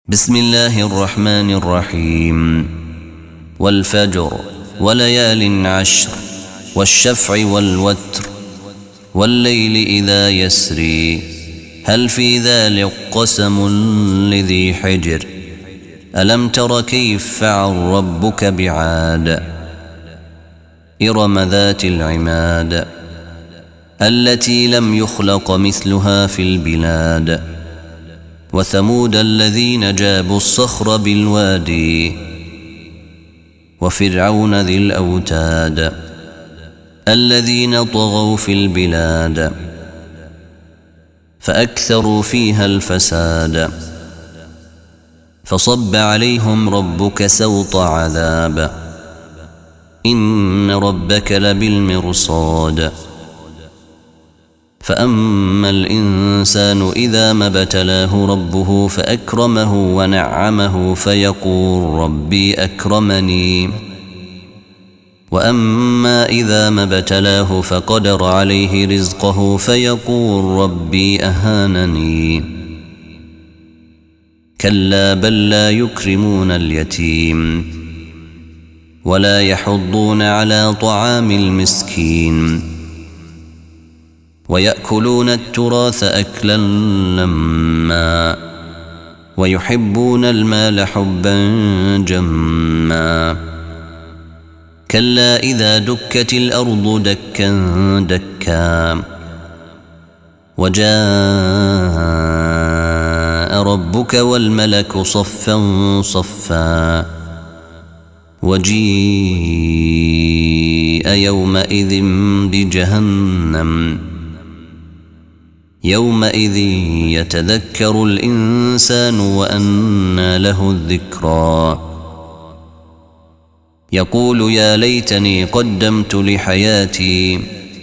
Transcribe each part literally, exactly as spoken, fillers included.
بسم الله الرحمن الرحيم. والفجر وليال عشر والشفع والوتر والليل إذا يسري هل في ذلك قسم لذي حجر ألم تر كيف فعل ربك بعاد إرم ذات العماد التي لم يخلق مثلها في البلاد وثمود الذين جابوا الصخر بالوادي وفرعون ذي الأوتاد الذين طغوا في البلاد فأكثروا فيها الفساد فصب عليهم ربك سوط عذاب إن ربك لبالمرصاد فأما الإنسان إذا ما ابتلاه ربه فأكرمه ونعمه فيقول ربي أكرمني وأما إذا ما ابتلاه فقدر عليه رزقه فيقول ربي أهانني كلا بل لا يكرمون اليتيم ولا يحضون على طعام المسكين ويأكلون التراث أكلا لما ويحبون المال حبا جما كلا إذا دكت الأرض دكا دكا وجاء ربك والملك صفا صفا وجيء يومئذ بجهنم يومئذ يتذكر الإنسان وأنى له الذكرى يقول يا ليتني قدمت لحياتي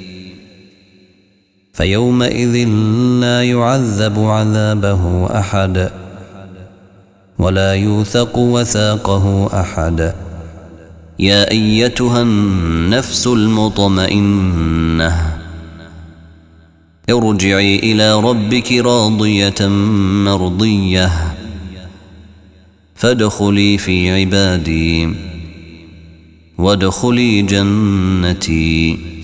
فيومئذ لا يعذب عذابه أحد ولا يوثق وثاقه أحد يا أيتها النفس المطمئنة ارجعي إلى ربك راضية مرضية فادخلي في عبادي وادخلي جنتي.